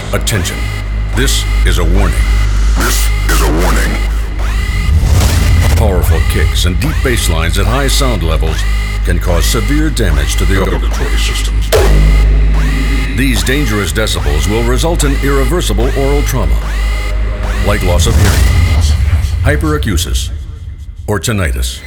Attention. This is a warning. This is a warning. Powerful kicks and deep bass lines at high sound levels can cause severe damage to the Auditory systems. These dangerous decibels will result in irreversible oral trauma, like loss of hearing, hyperacusis, or tinnitus.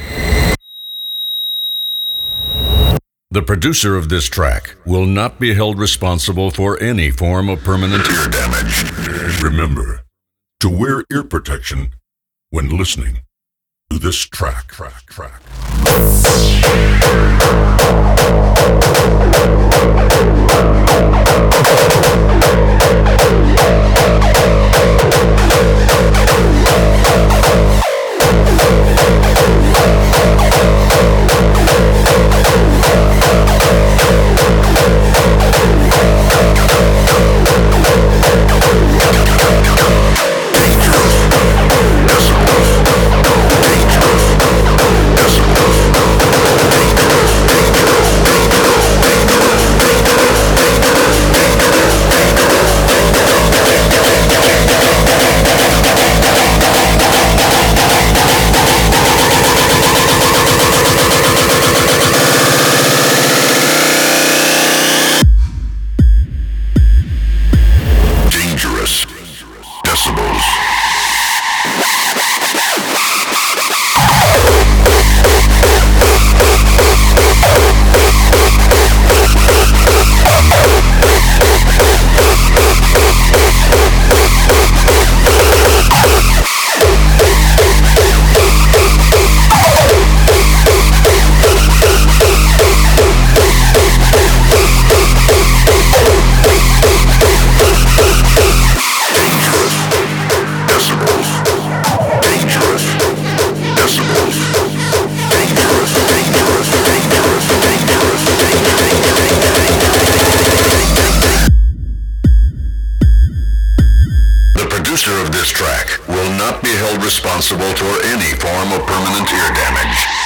The producer of this track will not be held responsible for any form of permanent Ear damage. Remember to wear ear protection when listening to this track. Of this track will not be held responsible for any form of permanent ear damage.